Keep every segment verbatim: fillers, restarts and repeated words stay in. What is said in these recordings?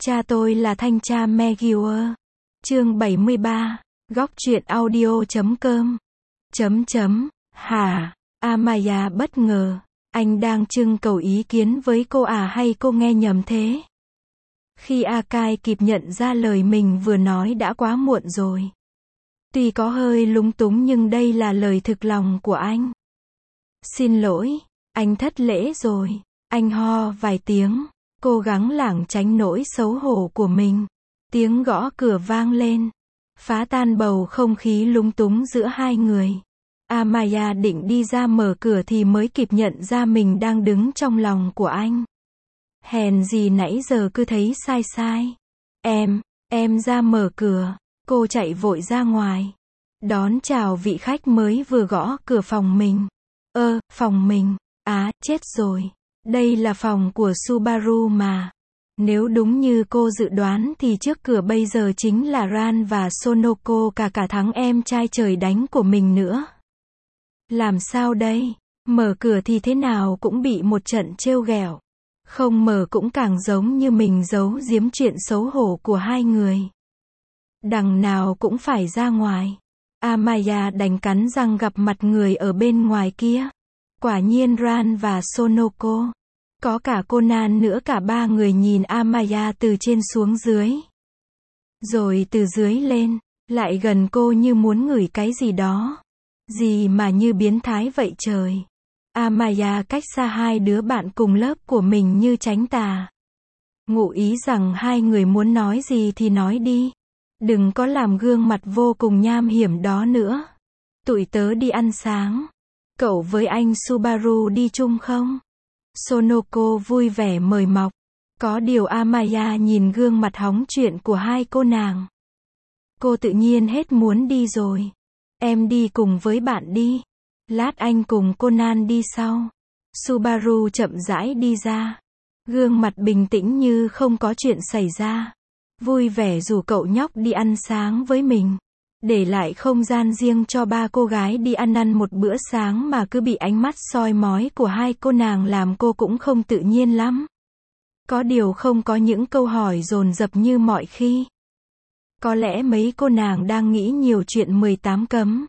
Cha tôi là thanh tra Meguiar. Chương bảy mươi ba. Góc truyện audio chấm com. Chấm chấm. Hả? Amaya bất ngờ. Anh đang trưng cầu ý kiến với cô à hay cô nghe nhầm thế? Khi Akai kịp nhận ra lời mình vừa nói đã quá muộn rồi. Tuy có hơi lúng túng nhưng đây là lời thực lòng của anh. Xin lỗi, anh thất lễ rồi. Anh ho vài tiếng, cố gắng lảng tránh nỗi xấu hổ của mình. Tiếng gõ cửa vang lên, phá tan bầu không khí lúng túng giữa hai người. Amaya định đi ra mở cửa thì mới kịp nhận ra mình đang đứng trong lòng của anh. Hèn gì nãy giờ cứ thấy sai sai. Em, em ra mở cửa. Cô chạy vội ra ngoài, đón chào vị khách mới vừa gõ cửa phòng mình. Ơ, phòng mình, á, chết rồi. Đây là phòng của Subaru mà. Nếu đúng như cô dự đoán thì trước cửa bây giờ chính là Ran và Sonoko, cả cả thắng em trai trời đánh của mình nữa. Làm sao đây? Mở cửa thì thế nào cũng bị một trận trêu ghẹo. Không mở cũng càng giống như mình giấu giếm chuyện xấu hổ của hai người. Đằng nào cũng phải ra ngoài. Amaya đành cắn răng gặp mặt người ở bên ngoài kia. Quả nhiên Ran và Sonoko. Có cả Conan nữa, cả ba người nhìn Amaya từ trên xuống dưới. Rồi từ dưới lên, lại gần cô như muốn ngửi cái gì đó. Gì mà như biến thái vậy trời. Amaya cách xa hai đứa bạn cùng lớp của mình như tránh tà. Ngụ ý rằng hai người muốn nói gì thì nói đi. Đừng có làm gương mặt vô cùng nham hiểm đó nữa. Tụi tớ đi ăn sáng. Cậu với anh Subaru đi chung không? Sonoko vui vẻ mời mọc. Có điều Amaya nhìn gương mặt hóng chuyện của hai cô nàng. Cô tự nhiên hết muốn đi rồi. Em đi cùng với bạn đi. Lát anh cùng Conan đi sau. Subaru chậm rãi đi ra. Gương mặt bình tĩnh như không có chuyện xảy ra. Vui vẻ rủ cậu nhóc đi ăn sáng với mình. Để lại không gian riêng cho ba cô gái đi ăn ăn một bữa sáng mà cứ bị ánh mắt soi mói của hai cô nàng làm cô cũng không tự nhiên lắm. Có điều không có những câu hỏi dồn dập như mọi khi. Có lẽ mấy cô nàng đang nghĩ nhiều chuyện mười tám cấm.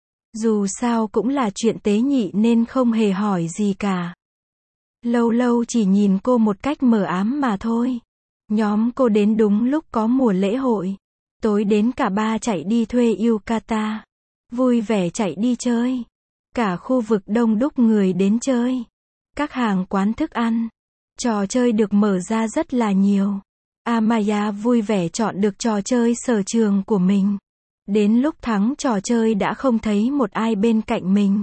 Dù sao cũng là chuyện tế nhị nên không hề hỏi gì cả. Lâu lâu chỉ nhìn cô một cách mờ ám mà thôi. Nhóm cô đến đúng lúc có mùa lễ hội. Tối đến cả ba chạy đi thuê yukata. Vui vẻ chạy đi chơi. Cả khu vực đông đúc người đến chơi. Các hàng quán thức ăn. Trò chơi được mở ra rất là nhiều. Amaya vui vẻ chọn được trò chơi sở trường của mình. Đến lúc thắng trò chơi đã không thấy một ai bên cạnh mình.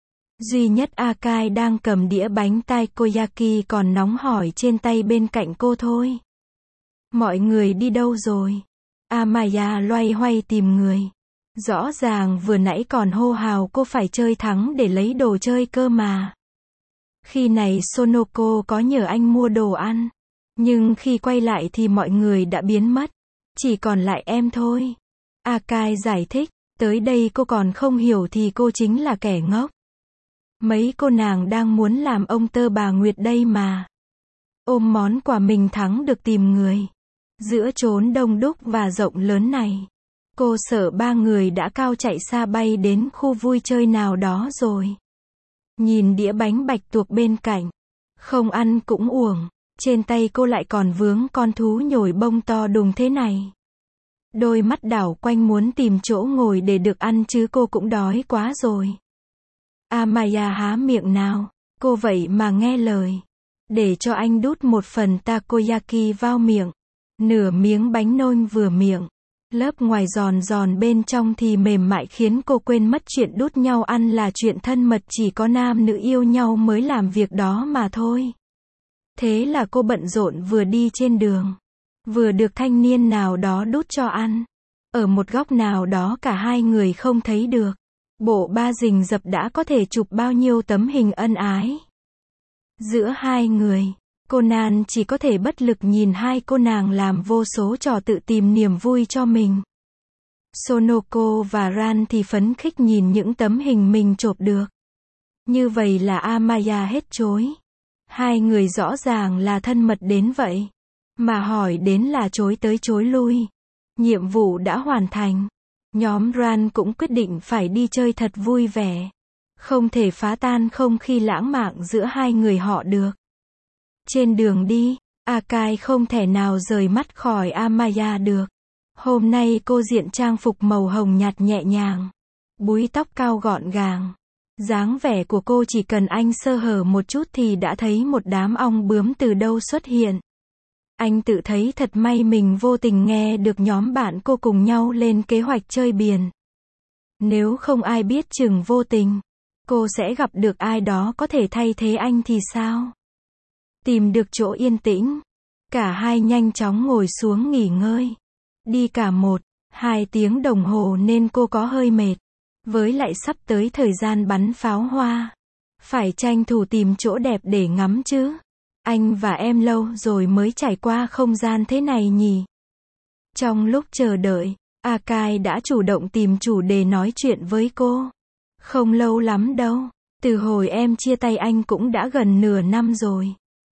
Duy nhất Akai đang cầm đĩa bánh takoyaki còn nóng hổi trên tay bên cạnh cô thôi. Mọi người đi đâu rồi? Amaya loay hoay tìm người. Rõ ràng vừa nãy còn hô hào cô phải chơi thắng để lấy đồ chơi cơ mà. Khi này Sonoko có nhờ anh mua đồ ăn. Nhưng khi quay lại thì mọi người đã biến mất. Chỉ còn lại em thôi. Akai giải thích. Tới đây cô còn không hiểu thì cô chính là kẻ ngốc. Mấy cô nàng đang muốn làm ông tơ bà Nguyệt đây mà. Ôm món quà mình thắng được tìm người. Giữa chốn đông đúc và rộng lớn này. Cô sợ ba người đã cao chạy xa bay đến khu vui chơi nào đó rồi. Nhìn đĩa bánh bạch tuộc bên cạnh. Không ăn cũng uổng. Trên tay cô lại còn vướng con thú nhồi bông to đùng thế này. Đôi mắt đảo quanh muốn tìm chỗ ngồi để được ăn chứ cô cũng đói quá rồi. Amaya há miệng nào. Cô vậy mà nghe lời. Để cho anh đút một phần takoyaki vào miệng. Nửa miếng bánh nôn vừa miệng. Lớp ngoài giòn giòn bên trong thì mềm mại khiến cô quên mất chuyện đút nhau ăn là chuyện thân mật chỉ có nam nữ yêu nhau mới làm việc đó mà thôi. Thế là cô bận rộn vừa đi trên đường. Vừa được thanh niên nào đó đút cho ăn. Ở một góc nào đó cả hai người không thấy được. Bộ ba rình rập đã có thể chụp bao nhiêu tấm hình ân ái. Giữa hai người. Conan chỉ có thể bất lực nhìn hai cô nàng làm vô số trò tự tìm niềm vui cho mình. Sonoko và Ran thì phấn khích nhìn những tấm hình mình chụp được. Như vậy là Amaya hết chối. Hai người rõ ràng là thân mật đến vậy. Mà hỏi đến là chối tới chối lui. Nhiệm vụ đã hoàn thành. Nhóm Ran cũng quyết định phải đi chơi thật vui vẻ. Không thể phá tan không khí lãng mạn giữa hai người họ được. Trên đường đi, Akai không thể nào rời mắt khỏi Amaya được. Hôm nay cô diện trang phục màu hồng nhạt nhẹ nhàng. Búi tóc cao gọn gàng. Dáng vẻ của cô chỉ cần anh sơ hở một chút thì đã thấy một đám ong bướm từ đâu xuất hiện. Anh tự thấy thật may mình vô tình nghe được nhóm bạn cô cùng nhau lên kế hoạch chơi biển. Nếu không ai biết chừng vô tình, cô sẽ gặp được ai đó có thể thay thế anh thì sao? Tìm được chỗ yên tĩnh, cả hai nhanh chóng ngồi xuống nghỉ ngơi. Đi cả một, hai tiếng đồng hồ nên cô có hơi mệt. Với lại sắp tới thời gian bắn pháo hoa. Phải tranh thủ tìm chỗ đẹp để ngắm chứ. Anh và em lâu rồi mới trải qua không gian thế này nhỉ. Trong lúc chờ đợi, Akai đã chủ động tìm chủ đề nói chuyện với cô. Không lâu lắm đâu. Từ hồi em chia tay anh cũng đã gần nửa năm rồi.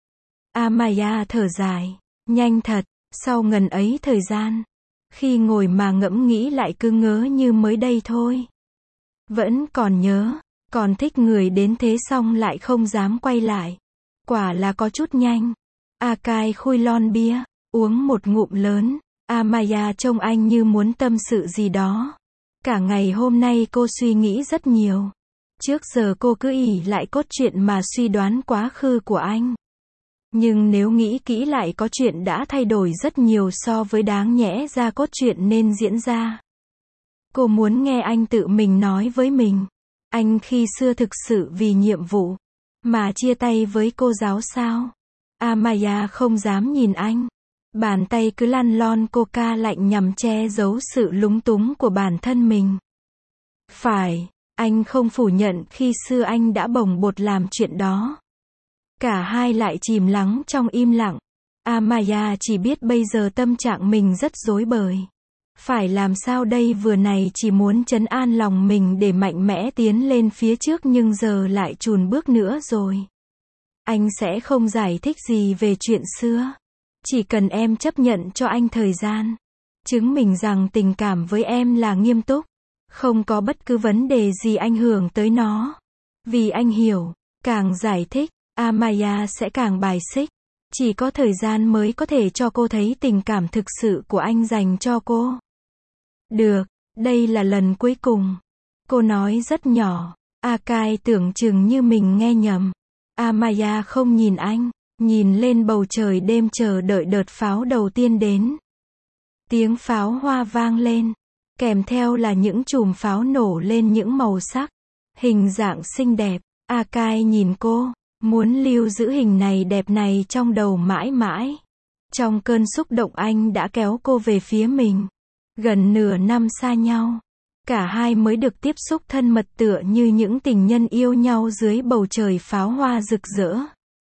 Amaya thở dài. Nhanh thật, sau ngần ấy thời gian. Khi ngồi mà ngẫm nghĩ lại cứ ngớ như mới đây thôi. Vẫn còn nhớ, còn thích người đến thế xong lại không dám quay lại. Quả là có chút nhanh. Akai khui lon bia, uống một ngụm lớn. Amaya trông anh như muốn tâm sự gì đó. Cả ngày hôm nay cô suy nghĩ rất nhiều. Trước giờ cô cứ ỷ lại cốt truyện mà suy đoán quá khứ của anh. Nhưng nếu nghĩ kỹ lại có chuyện đã thay đổi rất nhiều so với đáng nhẽ ra cốt truyện nên diễn ra. Cô muốn nghe anh tự mình nói với mình. Anh khi xưa thực sự vì nhiệm vụ mà chia tay với cô giáo sao? Amaya không dám nhìn anh. Bàn tay cứ lăn lon coca lạnh nhằm che giấu sự lúng túng của bản thân mình. Phải, anh không phủ nhận khi xưa anh đã bồng bột làm chuyện đó. Cả hai lại chìm lắng trong im lặng. Amaya chỉ biết bây giờ tâm trạng mình rất rối bời. Phải làm sao đây, vừa này chỉ muốn trấn an lòng mình để mạnh mẽ tiến lên phía trước nhưng giờ lại chùn bước nữa rồi. Anh sẽ không giải thích gì về chuyện xưa. Chỉ cần em chấp nhận cho anh thời gian. Chứng minh rằng tình cảm với em là nghiêm túc. Không có bất cứ vấn đề gì ảnh hưởng tới nó. Vì anh hiểu, càng giải thích, Amaya sẽ càng bài xích. Chỉ có thời gian mới có thể cho cô thấy tình cảm thực sự của anh dành cho cô. Được, đây là lần cuối cùng. Cô nói rất nhỏ. Akai tưởng chừng như mình nghe nhầm. Amaya không nhìn anh, nhìn lên bầu trời đêm chờ đợi đợt pháo đầu tiên đến. Tiếng pháo hoa vang lên, kèm theo là những chùm pháo nổ lên những màu sắc, hình dạng xinh đẹp. Akai nhìn cô, muốn lưu giữ hình này đẹp này trong đầu mãi mãi. Trong cơn xúc động anh đã kéo cô về phía mình. Gần nửa năm xa nhau, cả hai mới được tiếp xúc thân mật tựa như những tình nhân yêu nhau dưới bầu trời pháo hoa rực rỡ.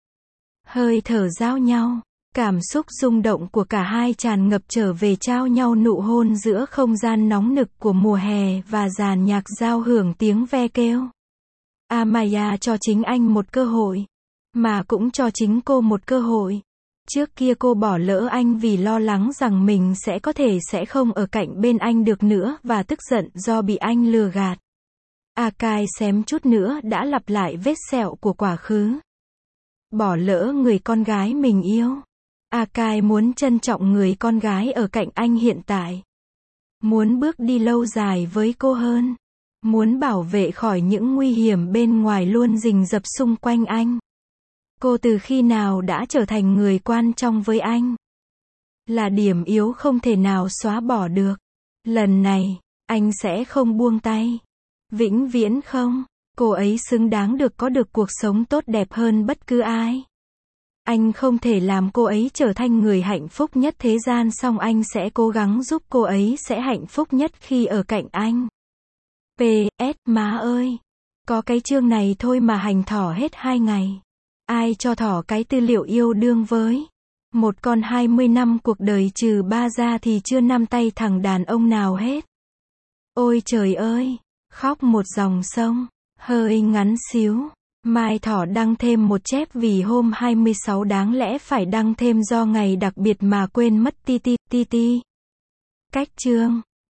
Hơi thở giao nhau, cảm xúc rung động của cả hai tràn ngập trở về trao nhau nụ hôn giữa không gian nóng nực của mùa hè và dàn nhạc giao hưởng tiếng ve kêu. Amaya cho chính anh một cơ hội, mà cũng cho chính cô một cơ hội. Trước kia cô bỏ lỡ anh vì lo lắng rằng mình sẽ có thể sẽ không ở cạnh bên anh được nữa và tức giận do bị anh lừa gạt. Akai xém chút nữa đã lặp lại vết sẹo của quá khứ. Bỏ lỡ người con gái mình yêu. Akai muốn trân trọng người con gái ở cạnh anh hiện tại. Muốn bước đi lâu dài với cô hơn. Muốn bảo vệ khỏi những nguy hiểm bên ngoài luôn rình rập xung quanh anh. Cô từ khi nào đã trở thành người quan trọng với anh? Là điểm yếu không thể nào xóa bỏ được. Lần này, anh sẽ không buông tay. Vĩnh viễn không. Cô ấy xứng đáng được có được cuộc sống tốt đẹp hơn bất cứ ai. Anh không thể làm cô ấy trở thành người hạnh phúc nhất thế gian, song anh sẽ cố gắng giúp cô ấy sẽ hạnh phúc nhất khi ở cạnh anh. pê ét Má ơi, có cái chương này thôi mà hành thỏ hết hai ngày. Ai cho thỏ cái tư liệu yêu đương với? Một con hai mươi năm cuộc đời trừ ba ra thì chưa nắm tay thằng đàn ông nào hết. Ôi trời ơi, khóc một dòng sông, hơi ngắn xíu. Mai Thỏ đăng thêm một chép vì hôm hai mươi sáu đáng lẽ phải đăng thêm do ngày đặc biệt mà quên mất ti ti ti ti. Cách chương